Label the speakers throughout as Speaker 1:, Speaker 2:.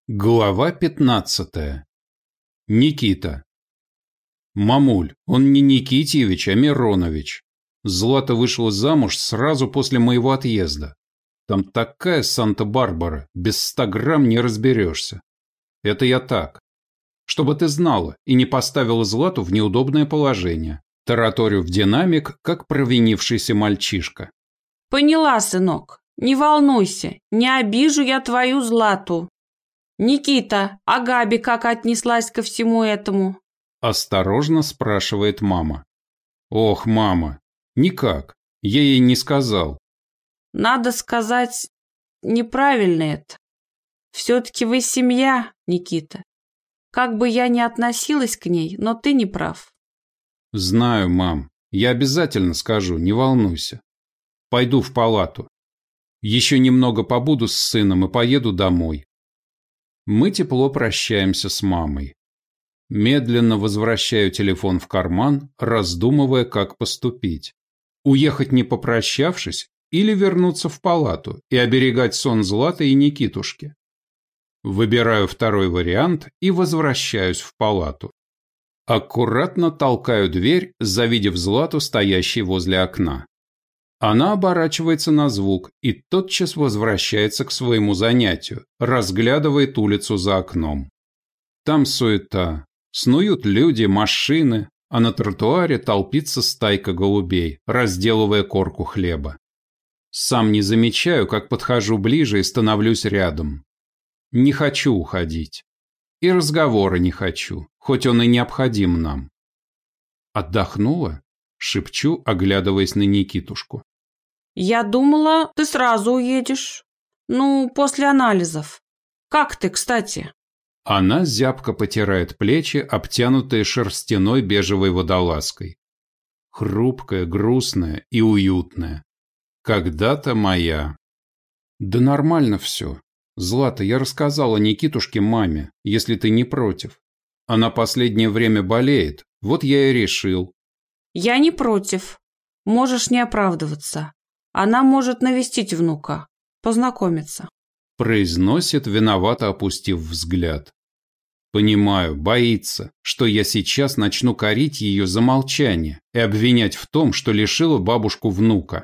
Speaker 1: Глава 15. Никита. Мамуль, он не Никитьевич, а Миронович. Злата вышла замуж сразу после моего отъезда. Там такая Санта-Барбара, без 100 грамм не разберешься. Это я так. Чтобы ты знала и не поставила Злату в неудобное положение. Тараторю в динамик, как провинившийся мальчишка.
Speaker 2: Поняла, сынок. Не волнуйся, не обижу я твою Злату. «Никита, а Габи как отнеслась ко всему этому?»
Speaker 1: Осторожно спрашивает мама. «Ох, мама, никак, я ей не сказал».
Speaker 2: «Надо сказать, неправильно это. Все-таки вы семья, Никита. Как бы я ни относилась к ней, но ты не прав».
Speaker 1: «Знаю, мам, я обязательно скажу, не волнуйся. Пойду в палату. Еще немного побуду с сыном и поеду домой». Мы тепло прощаемся с мамой. Медленно возвращаю телефон в карман, раздумывая, как поступить. Уехать не попрощавшись или вернуться в палату и оберегать сон Златы и Никитушки. Выбираю второй вариант и возвращаюсь в палату. Аккуратно толкаю дверь, завидев Злату, стоящей возле окна. Она оборачивается на звук и тотчас возвращается к своему занятию, разглядывает улицу за окном. Там суета, снуют люди, машины, а на тротуаре толпится стайка голубей, разделывая корку хлеба. Сам не замечаю, как подхожу ближе и становлюсь рядом. Не хочу уходить. И разговора не хочу, хоть он и необходим нам. «Отдохнула?» – шепчу, оглядываясь на Никитушку.
Speaker 2: «Я думала, ты сразу уедешь. Ну, после анализов. Как ты, кстати?»
Speaker 1: Она зябко потирает плечи, обтянутые шерстяной бежевой водолазкой. Хрупкая, грустная и уютная. Когда-то моя. Да нормально все. Злата, я рассказала Никитушке маме, если ты не против. Она последнее время болеет, вот я и решил.
Speaker 2: «Я не против. Можешь не оправдываться. Она может навестить внука, познакомиться»,
Speaker 1: произносит, виновато опустив взгляд. Понимаю, боится, что я сейчас начну корить ее за молчание и обвинять в том, что лишила бабушку внука.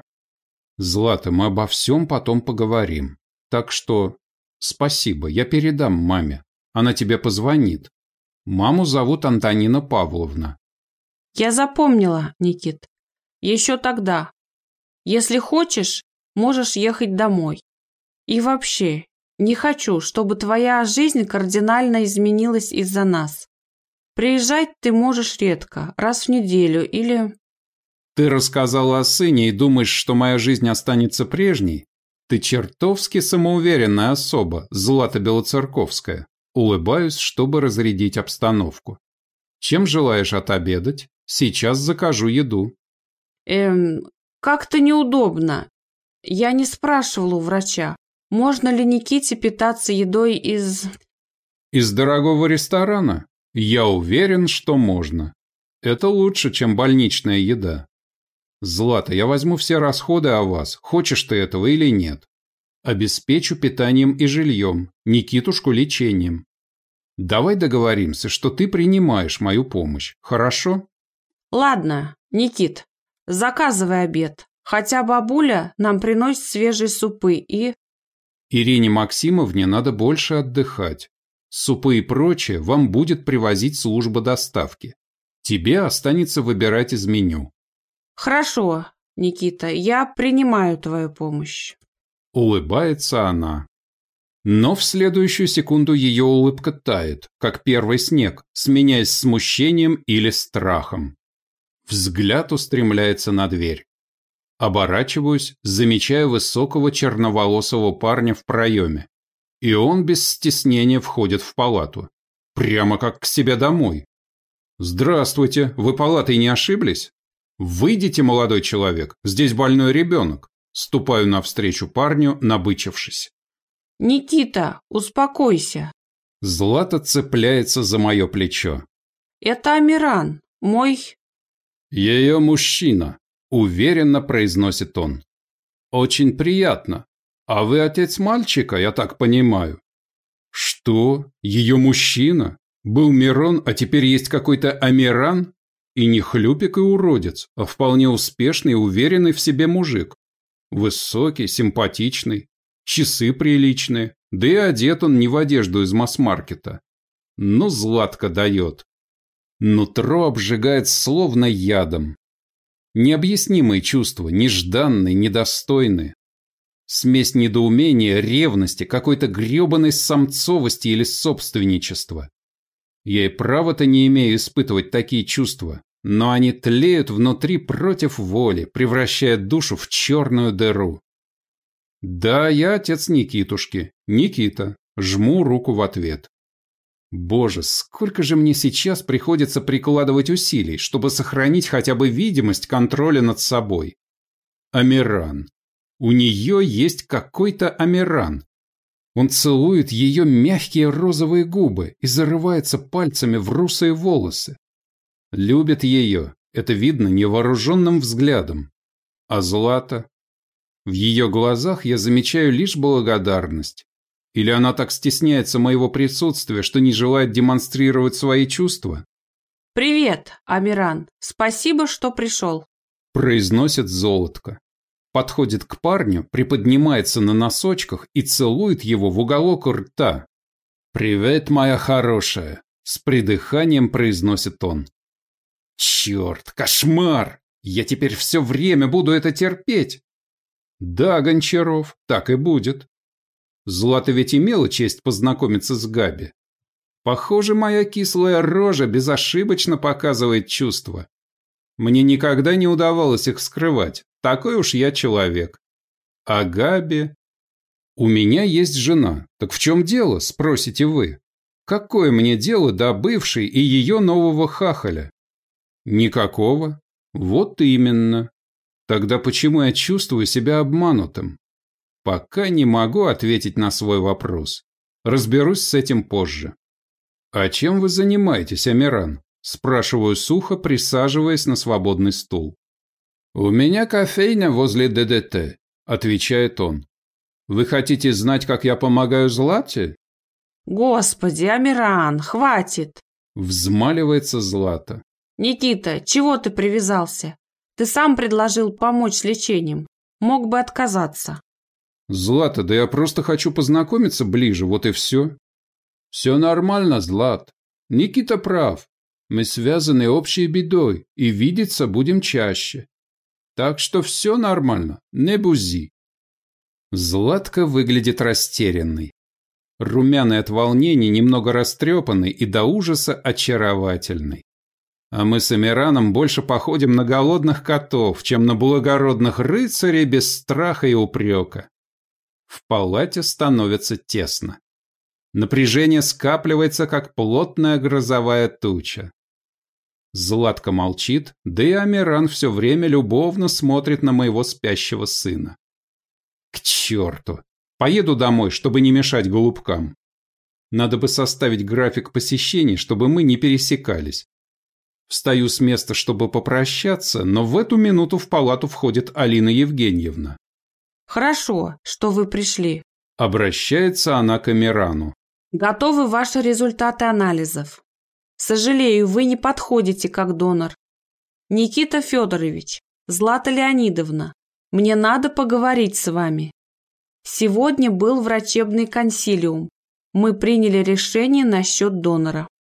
Speaker 1: Злата, мы обо всем потом поговорим. Так что спасибо, я передам маме. Она тебе позвонит. Маму зовут Антонина Павловна.
Speaker 2: «Я запомнила, Никит. Еще тогда. Если хочешь, можешь ехать домой. И вообще, не хочу, чтобы твоя жизнь кардинально изменилась из-за нас. Приезжать ты можешь редко, раз в неделю или...»
Speaker 1: Ты рассказала о сыне и думаешь, что моя жизнь останется прежней? Ты чертовски самоуверенная особа, Злата Белоцерковская. Улыбаюсь, чтобы разрядить обстановку. Чем желаешь отобедать? Сейчас закажу еду.
Speaker 2: Как-то неудобно. Я не спрашивала у врача, можно ли Никите питаться едой из...
Speaker 1: Из дорогого ресторана? Я уверен, что можно. Это лучше, чем больничная еда. Злата, я возьму все расходы о вас, хочешь ты этого или нет. Обеспечу питанием и жильем, Никитушку лечением. Давай договоримся, что ты принимаешь мою помощь, хорошо?
Speaker 2: Ладно, Никит, заказывай обед. Хотя бабуля нам приносит свежие супы и...
Speaker 1: Ирине Максимовне надо больше отдыхать. Супы и прочее вам будет привозить служба доставки. Тебе останется выбирать из меню.
Speaker 2: Хорошо, Никита, я принимаю твою помощь.
Speaker 1: Улыбается она. Но в следующую секунду ее улыбка тает, как первый снег, сменяясь смущением или страхом. Взгляд устремляется на дверь. Оборачиваюсь, замечая высокого черноволосого парня в проеме. И он без стеснения входит в палату. Прямо как к себе домой. «Здравствуйте, вы палатой не ошиблись?» «Выйдите, молодой человек, здесь больной ребенок». Ступаю навстречу парню, набычившись.
Speaker 2: «Никита, успокойся».
Speaker 1: Злата цепляется за мое плечо.
Speaker 2: «Это Амиран, мой...»
Speaker 1: «Ее мужчина», – уверенно произносит он. «Очень приятно. А вы отец мальчика, я так понимаю?» Что? Ее мужчина? Был Мирон, а теперь есть какой-то Амиран? И не хлюпик и уродец, а вполне успешный и уверенный в себе мужик. Высокий, симпатичный, часы приличные, да и одет он не в одежду из масс-маркета. Но Златка дает. Нутро обжигает словно ядом. Необъяснимые чувства, нежданные, недостойные. Смесь недоумения, ревности, какой-то гребаной самцовости или собственничества. Я и права-то не имею испытывать такие чувства, но они тлеют внутри против воли, превращая душу в черную дыру. Да, я отец Никитушки. Никита. Жму руку в ответ. Боже, сколько же мне сейчас приходится прикладывать усилий, чтобы сохранить хотя бы видимость контроля над собой. Амиран. У нее есть какой-то Амиран. Он целует ее мягкие розовые губы и зарывается пальцами в русые волосы. Любит ее, это видно невооруженным взглядом. А Злата? В ее глазах я замечаю лишь благодарность. Или она так стесняется моего присутствия, что не желает демонстрировать свои чувства?
Speaker 2: «Привет, Амиран. Спасибо, что пришел»,
Speaker 1: – произносит Золотко. Подходит к парню, приподнимается на носочках и целует его в уголок рта. «Привет, моя хорошая», – с придыханием произносит он. «Черт, кошмар! Я теперь все время буду это терпеть!» «Да, Гончаров, так и будет. Злата ведь имела честь познакомиться с Габи. Похоже, моя кислая рожа безошибочно показывает чувства. Мне никогда не удавалось их скрывать, такой уж я человек. А Габи... У меня есть жена, так в чем дело, спросите вы? Какое мне дело до бывшей и ее нового хахаля? Никакого. Вот именно. Тогда почему я чувствую себя обманутым? Пока не могу ответить на свой вопрос. Разберусь с этим позже. «А чем вы занимаетесь, Амиран?» – спрашиваю сухо, присаживаясь на свободный стул. «У меня кофейня возле ДДТ», – отвечает он. «Вы хотите знать, как я помогаю Злате?»
Speaker 2: «Господи, Амиран, хватит!» –
Speaker 1: взмаливается Злата.
Speaker 2: «Никита, чего ты привязался? Ты сам предложил помочь с лечением. Мог бы отказаться».
Speaker 1: «Злата, да я просто хочу познакомиться ближе, вот и все». «Все нормально, Злат. Никита прав. Мы связаны общей бедой и видеться будем чаще. Так что все нормально, не бузи». Златка выглядит растерянной. Румяный от волнения, немного растрепанный и до ужаса очаровательный. А мы с Амираном больше походим на голодных котов, чем на благородных рыцарей без страха и упрека. В палате становится тесно. Напряжение скапливается, как плотная грозовая туча. Златка молчит, да и Амиран все время любовно смотрит на моего спящего сына. К черту! Поеду домой, чтобы не мешать голубкам. Надо бы составить график посещений, чтобы мы не пересекались. Встаю с места, чтобы попрощаться, но в эту минуту в палату входит Алина Евгеньевна.
Speaker 2: «Хорошо, что вы пришли».
Speaker 1: Обращается она к Амирану.
Speaker 2: «Готовы ваши результаты анализов. Сожалею, вы не подходите как донор. Никита Федорович, Злата Леонидовна, мне надо поговорить с вами. Сегодня был врачебный консилиум. Мы приняли решение насчет донора».